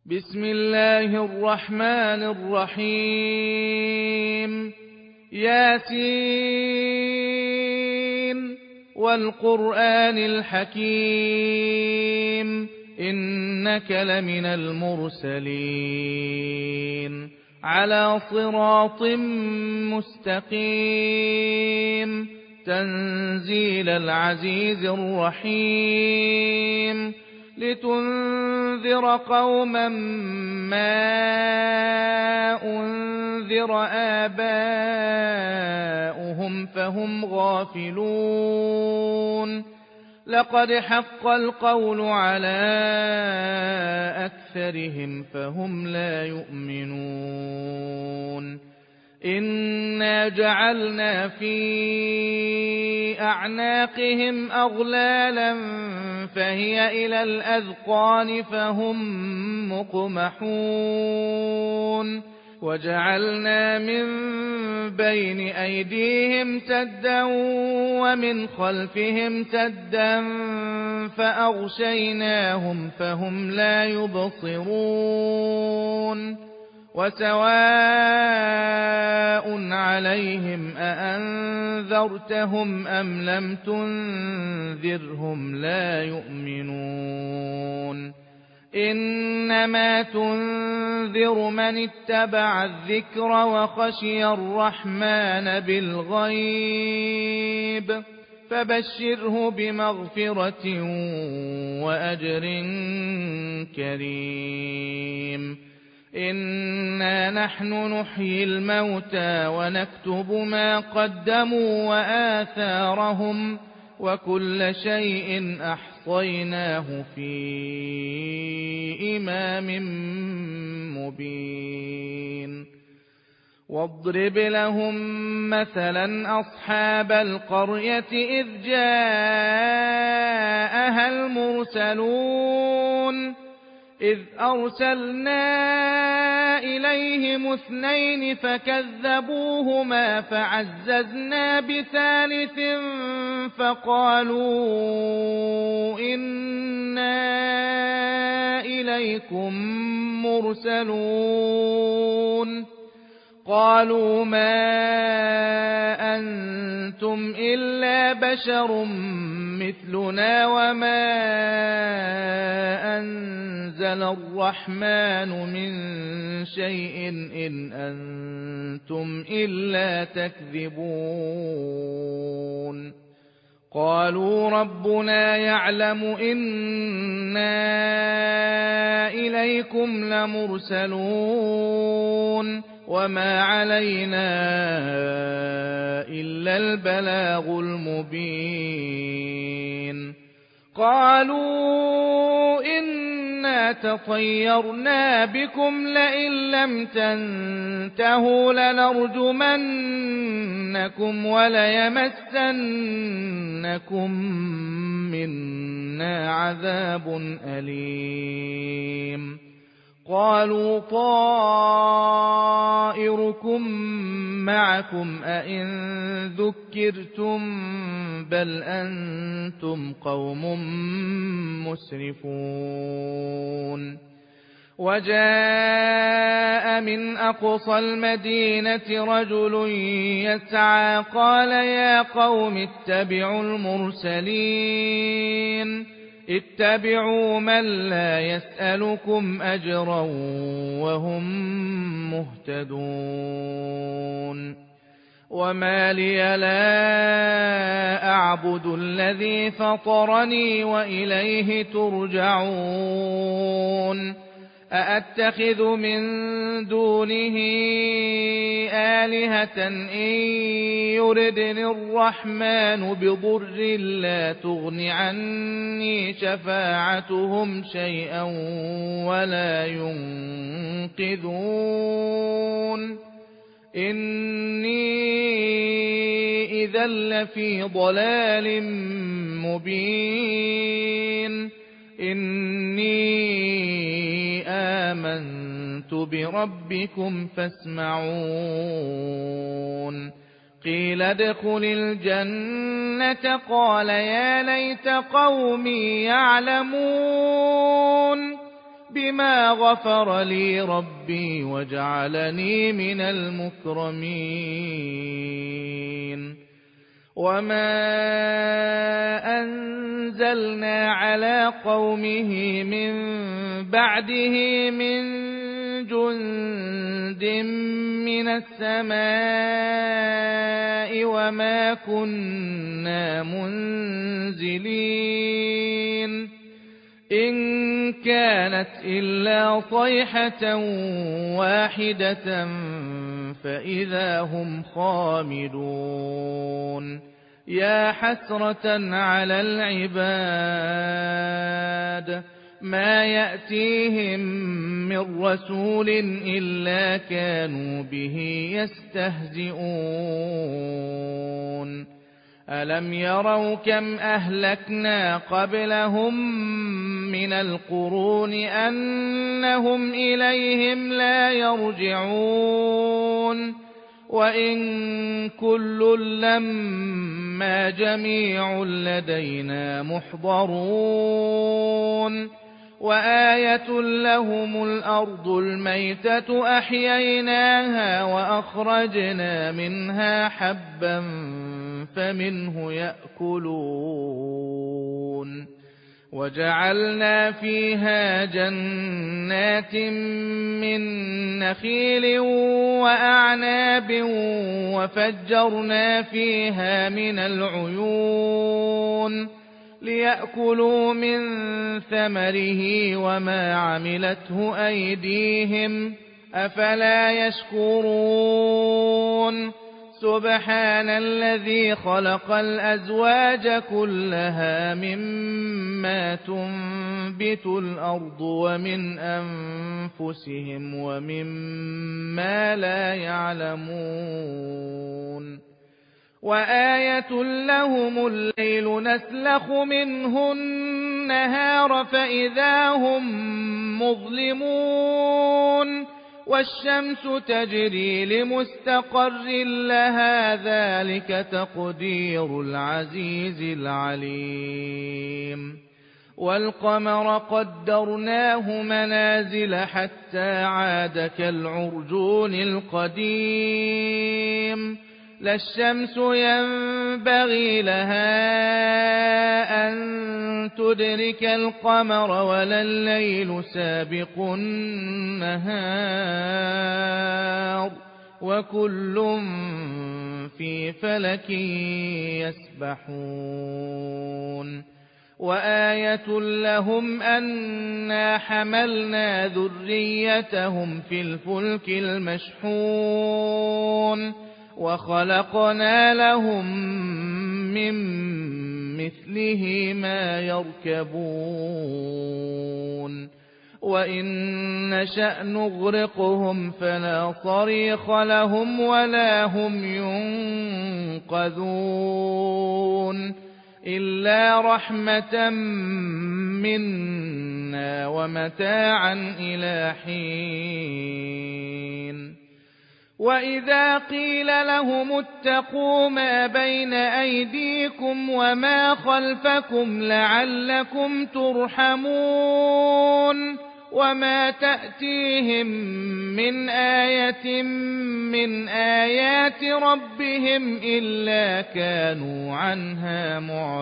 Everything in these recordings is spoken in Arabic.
بسم الله الرحمن الرحيم ياسين والقرآن الحكيم إنك لمن المرسلين على صراط مستقيم تنزيل العزيز الرحيم لتنذر قوما ما أنذر آباؤهم فهم غافلون لقد حق القول على أكثرهم فهم لا يؤمنون إنا جعلنا في أعناقهم أغلالا فهي إلى الأذقان فهم مقمحون وجعلنا من بين أيديهم سدا ومن خلفهم سدا فأغشيناهم فهم لا يبصرون وسواء عليهم أأنذرتهم أم لم تنذرهم لا يؤمنون إنما تنذر من اتبع الذكر وخشي الرحمن بالغيب فبشره بمغفرة وأجر كريم إنا نحن نحيي الموتى ونكتب ما قدموا وآثارهم وكل شيء أحصيناه في إمام مبين واضرب لهم مثلا أصحاب القرية إذ جاءها المرسلون إذ أرسلنا إليهم 2 فكذبوهما فعززنا بثالث فقالوا إنا إليكم مرسلون قالوا ما أنتم إلا بشر مثلنا وما أنزل الرحمن من شيء إن أنتم إلا تكذبون قالوا ربنا يعلم إنا إليكم لمرسلون وما علينا إلا البلاغ المبين قالوا إنا تطيرنا بكم لئن لم تنتهوا لنرجمنكم وليمسنكم منا عذاب أليم قالوا طائركم معكم أئن ذكرتم بل أنتم قوم مسرفون وجاء من أقصى المدينة رجل يسعى قال يا قوم اتبعوا المرسلين اتبعوا من لا يسألكم أجرا وهم مهتدون وما لي لا أعبد الذي فطرني وإليه ترجعون أأتخذ من دونه آلهة إن يردني الرحمن بضر لا تغن عني شفاعتهم شيئا ولا ينقذون إني إذا لفي ضلال مبين إني آمنت بربكم فاسمعون قيل ادخل الجنة قال يا ليت قومي يعلمون بما غفر لي ربي وجعلني من المكرمين وما أنزلنا على قومه من بعده من جند من السماء وما كنا منزلين إن كانت إلا صيحة واحدة فإذا هم خامدون يا حسرة على العباد ما يأتيهم من رسول إلا كانوا به يستهزئون ألم يروا كم أهلكنا قبلهم من القرون أنهم إليهم لا يرجعون وإن كل لما جميع لدينا محضرون وآية لهم الأرض الميتة أحييناها وأخرجنا منها حبا فمنه يأكلون وجعلنا فيها جنات من نخيل وأعناب وفجرنا فيها من العيون ليأكلوا من ثمره وما عملته أيديهم أفلا يشكرون سبحان الذي خلق الأزواج كلها مما تنبت الأرض ومن أنفسهم ومما لا يعلمون وآية لهم الليل نسلخ منه النهار فإذا هم مظلمون والشمس تجري لمستقر لها ذلك تقدير العزيز العليم والقمر قدرناه منازل حتى عاد كالعرجون القديم لا الشمس ينبغي لها أن تدرك القمر ولا الليل سابق النهار وكل في فلك يسبحون وآية لهم أنا حملنا ذريتهم في الفلك المشحون وخلقنا لهم من مثله ما يركبون وإن نشأ نغرقهم فلا صريخ لهم ولا هم ينقذون إلا رحمة منا ومتاعا إلى حين وإذا قيل لهم اتقوا ما بين أيديكم وما خلفكم لعلكم ترحمون وما تأتيهم من آية من آيات ربهم إلا كانوا عنها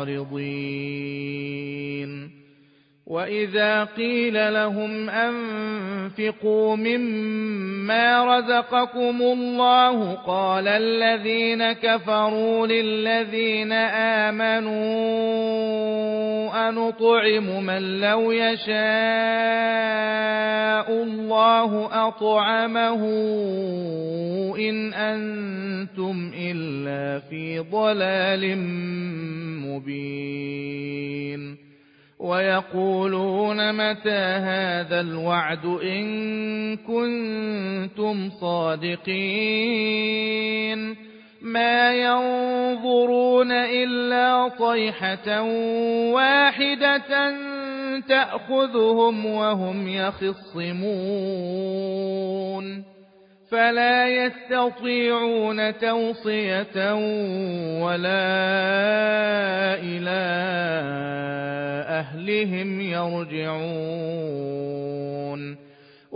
معرضين وإذا قيل لهم أنفقوا مما رزقكم الله قال الذين كفروا للذين آمنوا أنطعم من لو يشاء الله أطعمه إن أنتم إلا في ضلال مبين ويقولون متى هذا الوعد إن كنتم صادقين ما ينظرون إلا صيحة واحدة تأخذهم وهم يخصمون فلا يستطيعون توصية ولا إلى أهلهم يرجعون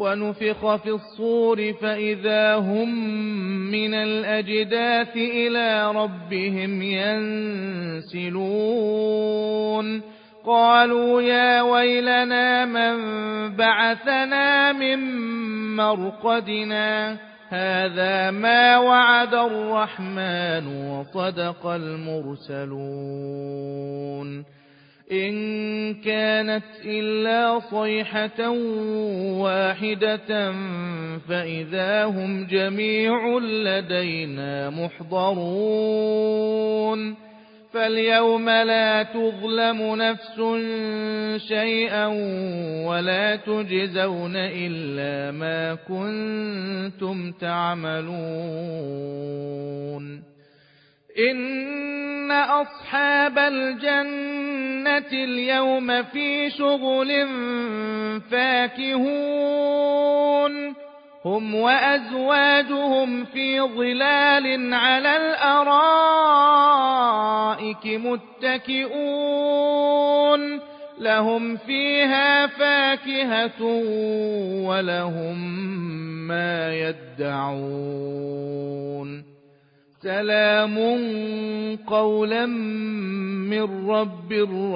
ونفخ في الصور فإذا هم من الأجداث إلى ربهم ينسلون قالوا يا ويلنا من بعثنا من مرقدنا هذا ما وعد الرحمن وصدق المرسلون إن كانت إلا صيحة واحدة فإذا هم جميع لدينا محضرون فاليوم لا تظلم نفس شيئا ولا تجزون إلا ما كنتم تعملون إن أصحاب الجنة اليوم في شغل فاكهون هم وأزواجهم في ظلال على الأرائك متكئون لهم فيها فاكهة ولهم ما يدعون سلام قولا من رب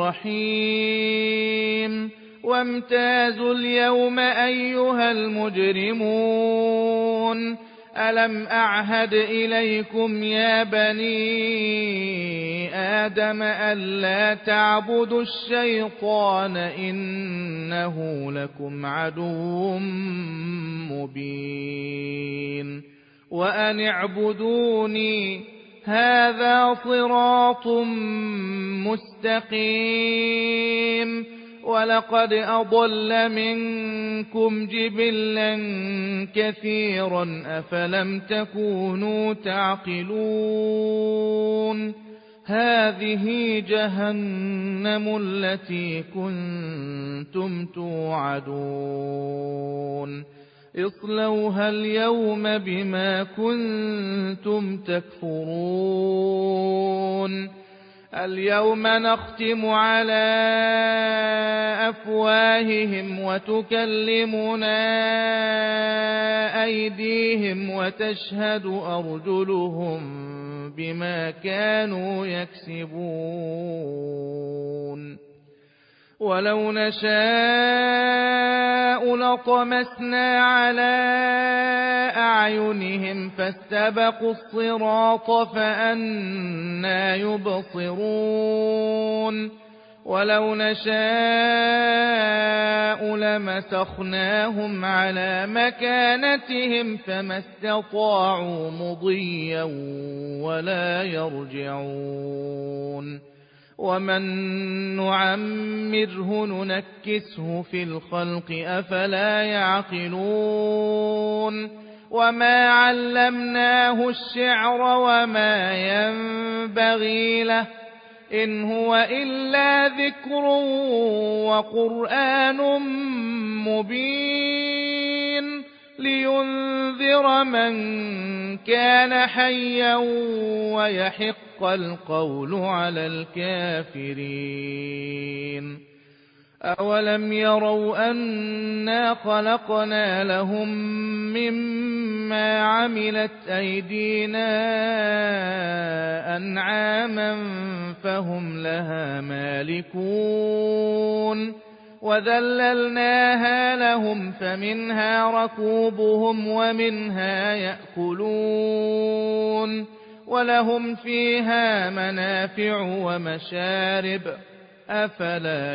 رحيم وامتازوا اليوم أيها المجرمون ألم أعهد إليكم يا بني آدم ألا تعبدوا الشيطان إنه لكم عدو مبين وأن اعبدوني هذا صراط مستقيم ولقد أضل منكم جبلا كثيرا أفلم تكونوا تعقلون هذه جهنم التي كنتم توعدون اصلوها اليوم بما كنتم تكفرون اليوم نختم على أفواههم وتكلمنا أيديهم وتشهد أرجلهم بما كانوا يكسبون ولو نشاء لطمسنا على أعينهم فاستبقوا الصراط فأنى يبصرون ولو نشاء لمسخناهم على مكانتهم فما استطاعوا مضيا ولا يرجعون ومن نعمره ننكسه في الخلق أفلا يعقلون وما علمناه الشعر وما ينبغي له إن هو إلا ذكر وقرآن مبين لينذر من كان حيا ويحق القول على الكافرين أولم يروا أنا خلقنا لهم مما عملت أيدينا أنعاما فهم لها مالكون وذللناها لهم فمنها ركوبهم ومنها يأكلون ولهم فيها منافع ومشارب أفلا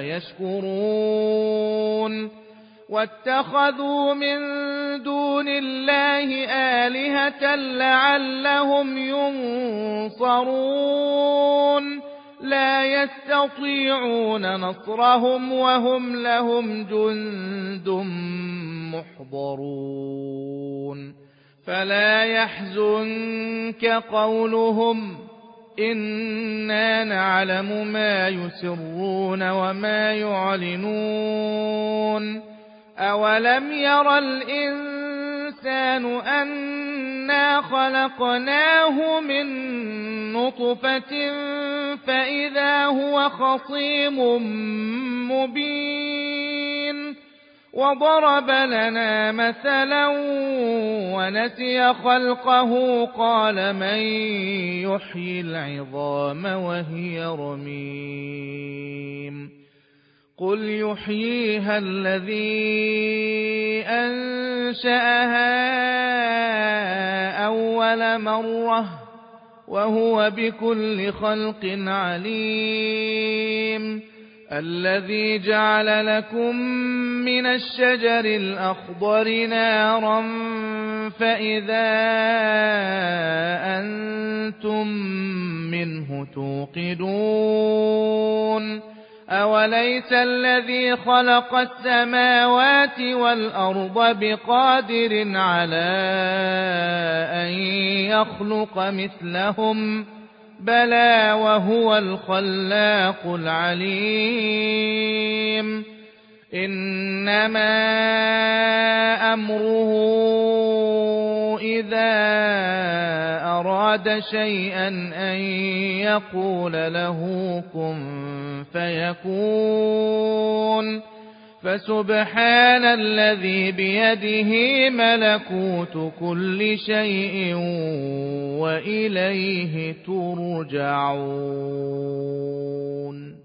يشكرون واتخذوا من دون الله آلهة لعلهم ينصرون لا يستطيعون نصرهم وهم لهم جند محضرون فلا يحزنك قولهم إنا نعلم ما يسرون وما يعلنون أولم ير الإنسان أنا خلقناه من نطفة فإذا هو خصيم مبين وضرب لنا مثلا ونسي خلقه قال من يحيي العظام وهي رميم قل يحييها الذي أنشأها أول مرة وهو بكل خلق عليم الذي جعل لكم من الشجر الأخضر نارا فإذا أنتم منه توقدون أوليس الذي خلق السماوات والأرض بقادر على أن يخلق مثلهم بلى وهو الخلاق العليم إنما أمره إذا أراد شيئا أن يقول له كن فيكون فسبحان الذي بيده ملكوت كل شيء وإليه ترجعون